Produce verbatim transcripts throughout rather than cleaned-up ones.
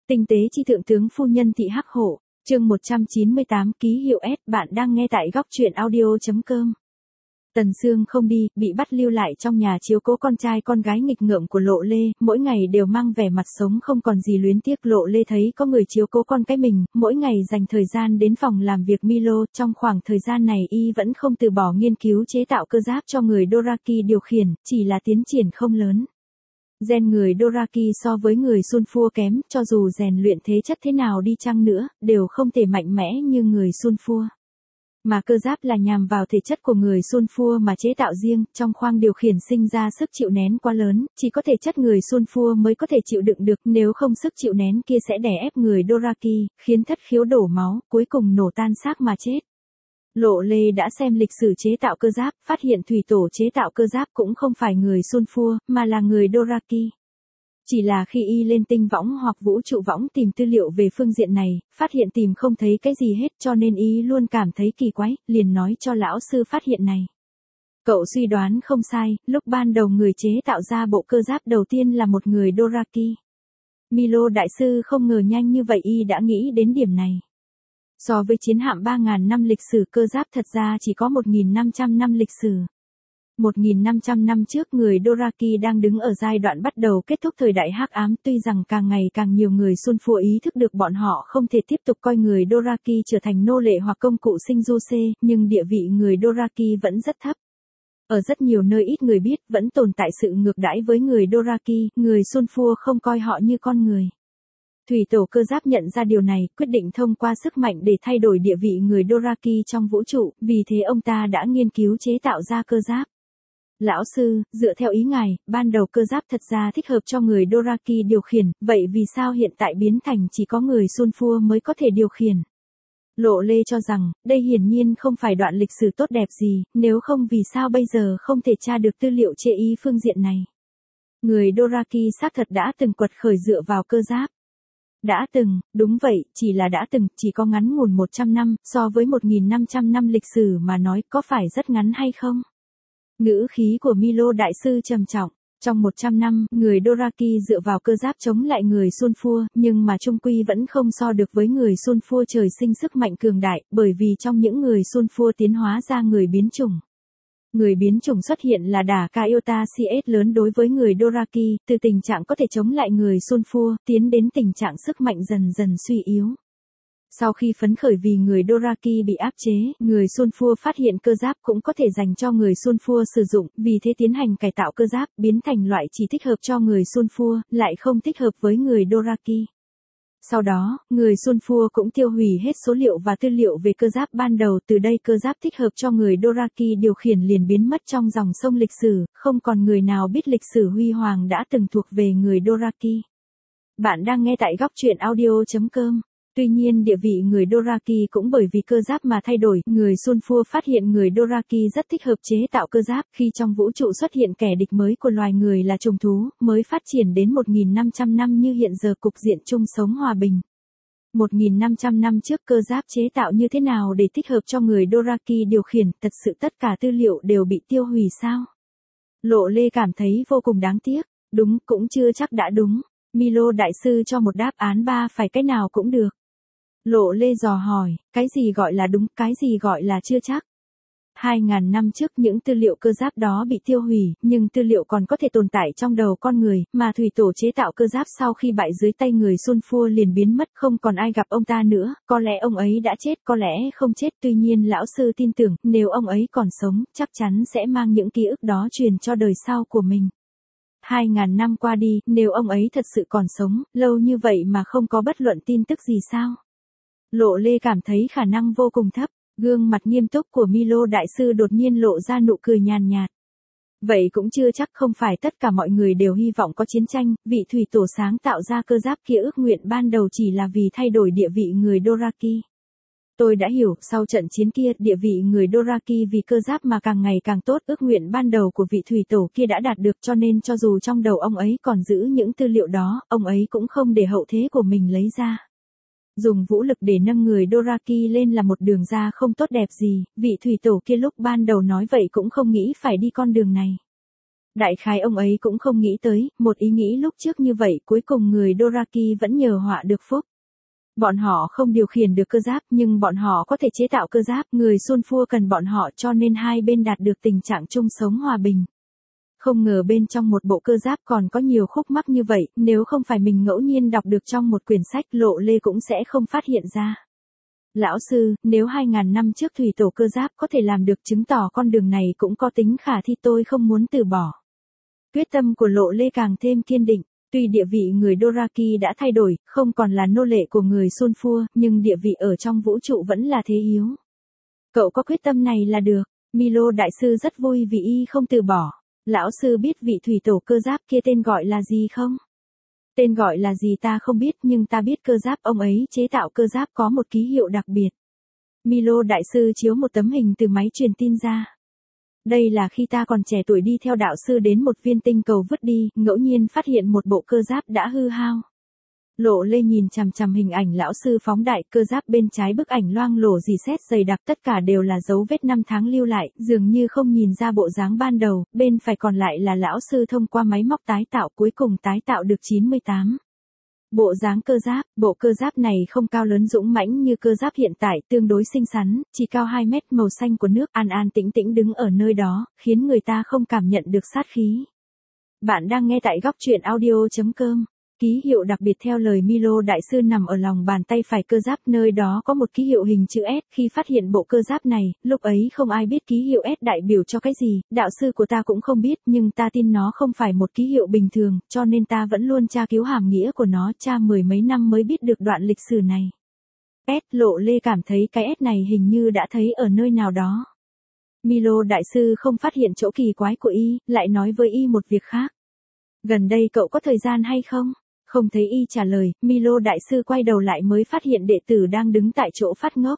Tinh tế chi thượng tướng phu nhân thị hắc hổ, chương một trăm chín mươi tám ký hiệu S, bạn đang nghe tại góc truyện audio.com. Tần Sương không đi, bị bắt lưu lại trong nhà chiếu cố con trai con gái nghịch ngợm của Lộ Lê, mỗi ngày đều mang vẻ mặt sống không còn gì luyến tiếc. Lộ Lê thấy có người chiếu cố con cái mình, mỗi ngày dành thời gian đến phòng làm việc Milo, trong khoảng thời gian này y vẫn không từ bỏ nghiên cứu chế tạo cơ giáp cho người Doraki điều khiển, chỉ là tiến triển không lớn. Gen người Doraki so với người Sunfua kém, cho dù rèn luyện thế chất thế nào đi chăng nữa, đều không thể mạnh mẽ như người Sunfua. Mà cơ giáp là nhằm vào thể chất của người Sunfua mà chế tạo riêng, trong khoang điều khiển sinh ra sức chịu nén quá lớn, chỉ có thể chất người Sunfua mới có thể chịu đựng được, nếu không sức chịu nén kia sẽ đè ép người Doraki, khiến thất khiếu đổ máu, cuối cùng nổ tan xác mà chết. Lộ Lê đã xem lịch sử chế tạo cơ giáp, phát hiện thủy tổ chế tạo cơ giáp cũng không phải người Sunfua, mà là người Doraki. Chỉ là khi y lên tinh võng hoặc vũ trụ võng tìm tư liệu về phương diện này, phát hiện tìm không thấy cái gì hết, cho nên y luôn cảm thấy kỳ quái, liền nói cho lão sư phát hiện này. Cậu suy đoán không sai, lúc ban đầu người chế tạo ra bộ cơ giáp đầu tiên là một người Doraki. Milo đại sư không ngờ nhanh như vậy y đã nghĩ đến điểm này. So với chiến hạm ba nghìn năm lịch sử, cơ giáp thật ra chỉ có một nghìn năm trăm năm lịch sử. một nghìn năm trăm năm trước người Doraki đang đứng ở giai đoạn bắt đầu kết thúc thời đại hắc ám, tuy rằng càng ngày càng nhiều người Sunfua ý thức được bọn họ không thể tiếp tục coi người Doraki trở thành nô lệ hoặc công cụ sinh du xê, nhưng địa vị người Doraki vẫn rất thấp. Ở rất nhiều nơi ít người biết, vẫn tồn tại sự ngược đãi với người Doraki, người Sunfua không coi họ như con người. Thủy tổ cơ giáp nhận ra điều này, quyết định thông qua sức mạnh để thay đổi địa vị người Doraki trong vũ trụ, vì thế ông ta đã nghiên cứu chế tạo ra cơ giáp. Lão sư, dựa theo ý ngài, ban đầu cơ giáp thật ra thích hợp cho người Doraki điều khiển, vậy vì sao hiện tại biến thành chỉ có người Sunfua mới có thể điều khiển? Lộ Lê cho rằng, đây hiển nhiên không phải đoạn lịch sử tốt đẹp gì, nếu không vì sao bây giờ không thể tra được tư liệu chê ý phương diện này. Người Doraki xác thật đã từng quật khởi dựa vào cơ giáp. Đã từng, đúng vậy, chỉ là đã từng, chỉ có ngắn ngủn một trăm năm, so với một nghìn năm trăm năm lịch sử mà nói, có phải rất ngắn hay không? Ngữ khí của Milo đại sư trầm trọng. Trong một trăm năm, người Doraki dựa vào cơ giáp chống lại người Sunfua, nhưng mà chung quy vẫn không so được với người Sunfua trời sinh sức mạnh cường đại, bởi vì trong những người Sunfua tiến hóa ra người biến chủng. Người biến chủng xuất hiện là đả ca iota xê ét lớn đối với người Doraki, từ tình trạng có thể chống lại người Sunfua, tiến đến tình trạng sức mạnh dần dần suy yếu. Sau khi phấn khởi vì người Doraki bị áp chế, người Sunfua phát hiện cơ giáp cũng có thể dành cho người Sunfua sử dụng, vì thế tiến hành cải tạo cơ giáp, biến thành loại chỉ thích hợp cho người Sunfua, lại không thích hợp với người Doraki. Sau đó, người Sunfua cũng tiêu hủy hết số liệu và tư liệu về cơ giáp ban đầu, từ đây cơ giáp thích hợp cho người Doraki điều khiển liền biến mất trong dòng sông lịch sử, không còn người nào biết lịch sử huy hoàng đã từng thuộc về người Doraki. Bạn đang nghe tại góc truyện audio.com. Tuy nhiên địa vị người Doraki cũng bởi vì cơ giáp mà thay đổi, người Sunfua phát hiện người Doraki rất thích hợp chế tạo cơ giáp, khi trong vũ trụ xuất hiện kẻ địch mới của loài người là trùng thú, mới phát triển đến một nghìn năm trăm năm như hiện giờ cục diện chung sống hòa bình. một nghìn năm trăm năm trước cơ giáp chế tạo như thế nào để thích hợp cho người Doraki điều khiển, thật sự tất cả tư liệu đều bị tiêu hủy sao? Lộ Lê cảm thấy vô cùng đáng tiếc, đúng cũng chưa chắc đã đúng, Milo đại sư cho một đáp án ba phải cái nào cũng được. Lộ Lê dò hỏi, cái gì gọi là đúng, cái gì gọi là chưa chắc? Hai ngàn năm trước những tư liệu cơ giáp đó bị tiêu hủy, nhưng tư liệu còn có thể tồn tại trong đầu con người, mà thủy tổ chế tạo cơ giáp sau khi bại dưới tay người Sunfua liền biến mất, không còn ai gặp ông ta nữa, có lẽ ông ấy đã chết, có lẽ không chết, tuy nhiên lão sư tin tưởng, nếu ông ấy còn sống, chắc chắn sẽ mang những ký ức đó truyền cho đời sau của mình. Hai ngàn năm qua đi, nếu ông ấy thật sự còn sống, lâu như vậy mà không có bất luận tin tức gì sao? Lộ Lê cảm thấy khả năng vô cùng thấp, gương mặt nghiêm túc của Milo đại sư đột nhiên lộ ra nụ cười nhàn nhạt. Vậy cũng chưa chắc, không phải tất cả mọi người đều hy vọng có chiến tranh, vị thủy tổ sáng tạo ra cơ giáp kia ước nguyện ban đầu chỉ là vì thay đổi địa vị người Doraki. Tôi đã hiểu, sau trận chiến kia, địa vị người Doraki vì cơ giáp mà càng ngày càng tốt, ước nguyện ban đầu của vị thủy tổ kia đã đạt được, cho nên cho dù trong đầu ông ấy còn giữ những tư liệu đó, ông ấy cũng không để hậu thế của mình lấy ra. Dùng vũ lực để nâng người Doraki lên là một đường ra không tốt đẹp gì, vị thủy tổ kia lúc ban đầu nói vậy cũng không nghĩ phải đi con đường này. Đại khái ông ấy cũng không nghĩ tới, một ý nghĩ lúc trước như vậy cuối cùng người Doraki vẫn nhờ họa được phúc. Bọn họ không điều khiển được cơ giáp nhưng bọn họ có thể chế tạo cơ giáp, người Sunfua cần bọn họ cho nên hai bên đạt được tình trạng chung sống hòa bình. Không ngờ bên trong một bộ cơ giáp còn có nhiều khúc mắc như vậy, nếu không phải mình ngẫu nhiên đọc được trong một quyển sách Lộ Lê cũng sẽ không phát hiện ra. Lão sư, nếu hai ngàn năm trước thủy tổ cơ giáp có thể làm được chứng tỏ con đường này cũng có tính khả thi, tôi không muốn từ bỏ. Quyết tâm của Lộ Lê càng thêm kiên định. Tuy địa vị người Doraki đã thay đổi, không còn là nô lệ của người Sunfua, nhưng địa vị ở trong vũ trụ vẫn là thế yếu. Cậu có quyết tâm này là được. Milo đại sư rất vui vì y không từ bỏ. Lão sư biết vị thủy tổ cơ giáp kia tên gọi là gì không? Tên gọi là gì ta không biết nhưng ta biết cơ giáp ông ấy chế tạo cơ giáp có một ký hiệu đặc biệt. Milo đại sư chiếu một tấm hình từ máy truyền tin ra. Đây là khi ta còn trẻ tuổi đi theo đạo sư đến một viên tinh cầu vứt đi, ngẫu nhiên phát hiện một bộ cơ giáp đã hư hao. Lộ Lê nhìn chằm chằm hình ảnh lão sư phóng đại, cơ giáp bên trái bức ảnh loang lổ rỉ sét dày đặc, tất cả đều là dấu vết năm tháng lưu lại, dường như không nhìn ra bộ dáng ban đầu, bên phải còn lại là lão sư thông qua máy móc tái tạo, cuối cùng tái tạo được chín mươi tám. Bộ dáng cơ giáp, bộ cơ giáp này không cao lớn dũng mãnh như cơ giáp hiện tại, tương đối xinh xắn, chỉ cao hai mét, màu xanh của nước, an an tĩnh tĩnh đứng ở nơi đó, khiến người ta không cảm nhận được sát khí. Bạn đang nghe tại góc truyện audio chấm com. Ký hiệu đặc biệt theo lời Milo đại sư nằm ở lòng bàn tay phải cơ giáp, nơi đó có một ký hiệu hình chữ S. Khi phát hiện bộ cơ giáp này, lúc ấy không ai biết ký hiệu S đại biểu cho cái gì, đạo sư của ta cũng không biết, nhưng ta tin nó không phải một ký hiệu bình thường, cho nên ta vẫn luôn tra cứu hàm nghĩa của nó, tra mười mấy năm mới biết được đoạn lịch sử này. S, Lộ Lê cảm thấy cái S này hình như đã thấy ở nơi nào đó. Milo đại sư không phát hiện chỗ kỳ quái của y, lại nói với y một việc khác. Gần đây cậu có thời gian hay không? Không thấy y trả lời, Milo đại sư quay đầu lại mới phát hiện đệ tử đang đứng tại chỗ phát ngốc.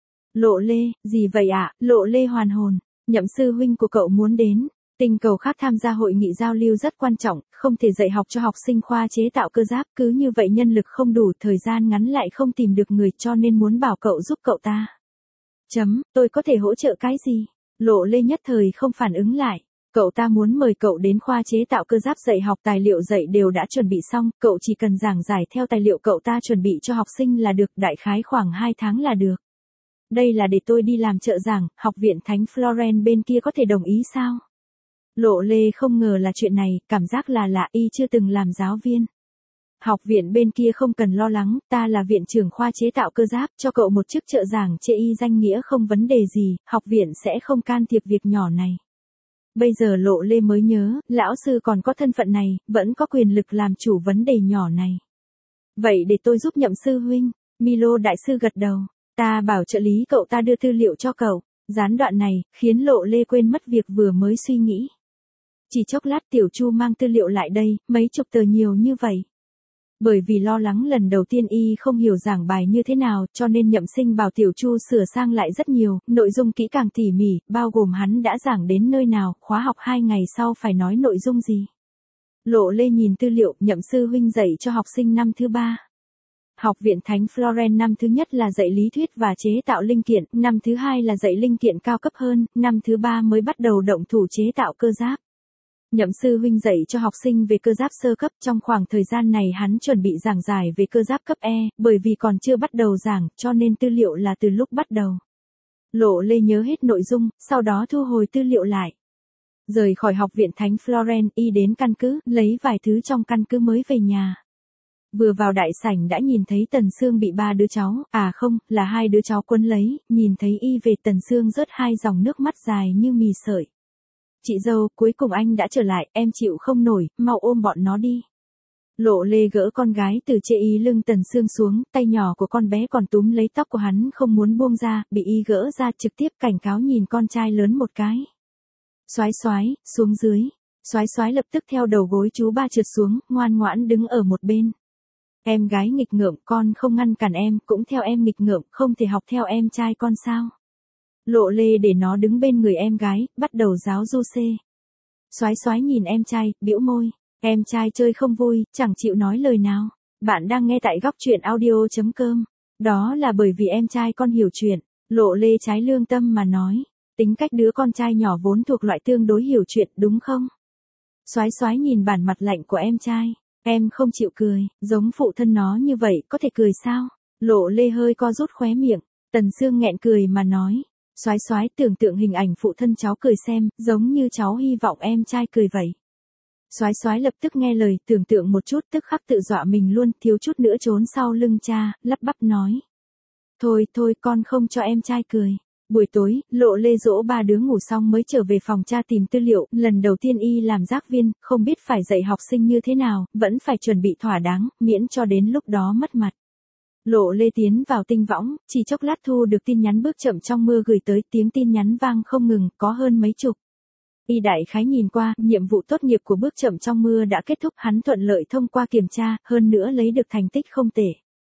Lộ Lê, gì vậy ạ? À? Lộ Lê hoàn hồn, nhậm sư huynh của cậu muốn đến. Tinh cầu khác tham gia hội nghị giao lưu rất quan trọng, không thể dạy học cho học sinh khoa chế tạo cơ giáp, cứ như vậy nhân lực không đủ, thời gian ngắn lại không tìm được người, cho nên muốn bảo cậu giúp cậu ta. Chấm, tôi có thể hỗ trợ cái gì? Lộ Lê nhất thời không phản ứng lại. Cậu ta muốn mời cậu đến khoa chế tạo cơ giáp dạy học, tài liệu dạy đều đã chuẩn bị xong, cậu chỉ cần giảng giải theo tài liệu cậu ta chuẩn bị cho học sinh là được, đại khái khoảng hai tháng là được. Đây là để tôi đi làm trợ giảng, học viện Thánh Florence bên kia có thể đồng ý sao? Lộ Lê không ngờ là chuyện này, cảm giác là lạ, y chưa từng làm giáo viên. Học viện bên kia không cần lo lắng, ta là viện trưởng khoa chế tạo cơ giáp, cho cậu một chức trợ giảng chê y danh nghĩa không vấn đề gì, học viện sẽ không can thiệp việc nhỏ này. Bây giờ Lộ Lê mới nhớ, lão sư còn có thân phận này, vẫn có quyền lực làm chủ vấn đề nhỏ này. Vậy để tôi giúp nhậm sư huynh. Milo đại sư gật đầu. Ta bảo trợ lý cậu ta đưa tư liệu cho cậu. Gián đoạn này, khiến Lộ Lê quên mất việc vừa mới suy nghĩ. Chỉ chốc lát Tiểu Chu mang tư liệu lại đây, mấy chục tờ nhiều như vậy. Bởi vì lo lắng lần đầu tiên y không hiểu giảng bài như thế nào, cho nên Nhậm Sinh bảo Tiểu Chu sửa sang lại rất nhiều, nội dung kỹ càng tỉ mỉ, bao gồm hắn đã giảng đến nơi nào, khóa học hai ngày sau phải nói nội dung gì. Lộ Lê nhìn tư liệu, Nhậm sư huynh dạy cho học sinh năm thứ ba. Học viện Thánh Florence năm thứ nhất là dạy lý thuyết và chế tạo linh kiện, năm thứ hai là dạy linh kiện cao cấp hơn, năm thứ ba mới bắt đầu động thủ chế tạo cơ giáp. Nhậm sư huynh dạy cho học sinh về cơ giáp sơ cấp, trong khoảng thời gian này hắn chuẩn bị giảng giải về cơ giáp cấp E, bởi vì còn chưa bắt đầu giảng, cho nên tư liệu là từ lúc bắt đầu. Lộ Lê nhớ hết nội dung, sau đó thu hồi tư liệu lại. Rời khỏi học viện Thánh Florence, y đến căn cứ, lấy vài thứ trong căn cứ mới về nhà. Vừa vào đại sảnh đã nhìn thấy Tần Sương bị ba đứa cháu, à không, là hai đứa cháu quấn lấy, nhìn thấy y về Tần Sương rớt hai dòng nước mắt dài như mì sợi. Chị dâu, cuối cùng anh đã trở lại, em chịu không nổi, mau ôm bọn nó đi. Lộ Lê gỡ con gái từ chê y lưng Tần Sương xuống, tay nhỏ của con bé còn túm lấy tóc của hắn không muốn buông ra, bị y gỡ ra trực tiếp cảnh cáo nhìn con trai lớn một cái. Xoái xoái, xuống dưới. Xoái xoái lập tức theo đầu gối chú ba trượt xuống, ngoan ngoãn đứng ở một bên. Em gái nghịch ngợm, con không ngăn cản em, cũng theo em nghịch ngợm, không thể học theo em trai con sao. Lộ Lê để nó đứng bên người em gái, bắt đầu giáo du xê. Xoái xoái nhìn em trai, bĩu môi. Em trai chơi không vui, chẳng chịu nói lời nào. Bạn đang nghe tại góc truyện audio chấm com. Đó là bởi vì em trai con hiểu chuyện. Lộ Lê trái lương tâm mà nói. Tính cách đứa con trai nhỏ vốn thuộc loại tương đối hiểu chuyện, đúng không? Soái soái nhìn bản mặt lạnh của em trai. Em không chịu cười, giống phụ thân nó như vậy có thể cười sao? Lộ Lê hơi co rút khóe miệng. Tần Sương nghẹn cười mà nói. Soái soái tưởng tượng hình ảnh phụ thân cháu cười xem, giống như cháu hy vọng em trai cười vậy. Soái soái lập tức nghe lời, tưởng tượng một chút tức khắc tự dọa mình luôn, thiếu chút nữa trốn sau lưng cha, lắp bắp nói. Thôi thôi con không cho em trai cười. Buổi tối, Lộ Lê dỗ ba đứa ngủ xong mới trở về phòng cha tìm tư liệu, lần đầu tiên y làm giác viên, không biết phải dạy học sinh như thế nào, vẫn phải chuẩn bị thỏa đáng, miễn cho đến lúc đó mất mặt. Lộ Lê tiến vào tinh võng, chỉ chốc lát thu được tin nhắn bước chậm trong mưa gửi tới, tiếng tin nhắn vang không ngừng, có hơn mấy chục. Y đại khái nhìn qua, nhiệm vụ tốt nghiệp của bước chậm trong mưa đã kết thúc, hắn thuận lợi thông qua kiểm tra, hơn nữa lấy được thành tích không tệ.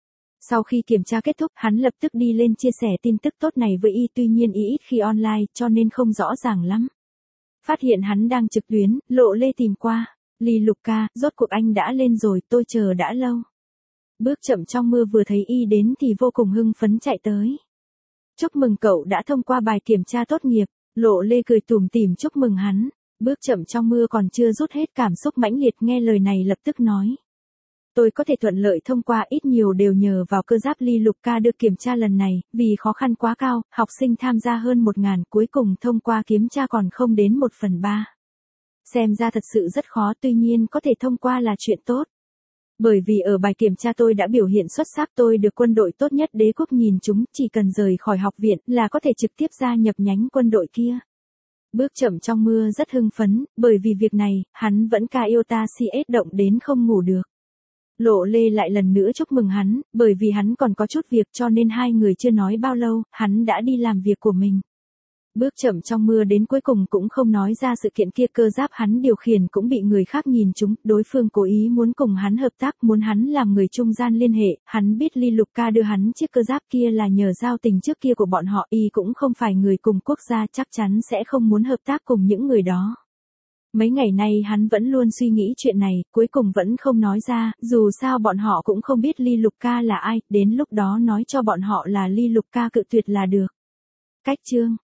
Sau khi kiểm tra kết thúc, hắn lập tức đi lên chia sẻ tin tức tốt này với y, tuy nhiên y ít khi online, cho nên không rõ ràng lắm. Phát hiện hắn đang trực tuyến, Lộ Lê tìm qua. Ly Lục ca, rốt cuộc anh đã lên rồi, tôi chờ đã lâu. Bước chậm trong mưa vừa thấy y đến thì vô cùng hưng phấn chạy tới. Chúc mừng cậu đã thông qua bài kiểm tra tốt nghiệp. Lộ Lê cười tủm tỉm chúc mừng hắn. Bước chậm trong mưa còn chưa rút hết cảm xúc mãnh liệt, nghe lời này lập tức nói. Tôi có thể thuận lợi thông qua ít nhiều đều nhờ vào cơ giáp Ly Lục ca được kiểm tra lần này, vì khó khăn quá cao, học sinh tham gia hơn một ngàn, cuối cùng thông qua kiểm tra còn không đến một phần ba. Xem ra thật sự rất khó, tuy nhiên có thể thông qua là chuyện tốt. Bởi vì ở bài kiểm tra tôi đã biểu hiện xuất sắc, tôi được quân đội tốt nhất đế quốc nhìn chúng, chỉ cần rời khỏi học viện là có thể trực tiếp gia nhập nhánh quân đội kia. Bước chậm trong mưa rất hưng phấn, bởi vì việc này, hắn vẫn ca iota cs động đến không ngủ được. Lộ Lê lại lần nữa chúc mừng hắn, bởi vì hắn còn có chút việc cho nên hai người chưa nói bao lâu, hắn đã đi làm việc của mình. Bước chậm trong mưa đến cuối cùng cũng không nói ra sự kiện kia, cơ giáp hắn điều khiển cũng bị người khác nhìn trúng, đối phương cố ý muốn cùng hắn hợp tác, muốn hắn làm người trung gian liên hệ, hắn biết Ly Lục ca đưa hắn chiếc cơ giáp kia là nhờ giao tình trước kia của bọn họ, y cũng không phải người cùng quốc gia, chắc chắn sẽ không muốn hợp tác cùng những người đó. Mấy ngày nay hắn vẫn luôn suy nghĩ chuyện này, cuối cùng vẫn không nói ra, dù sao bọn họ cũng không biết Ly Lục ca là ai, đến lúc đó nói cho bọn họ là Ly Lục ca cự tuyệt là được. Cách chương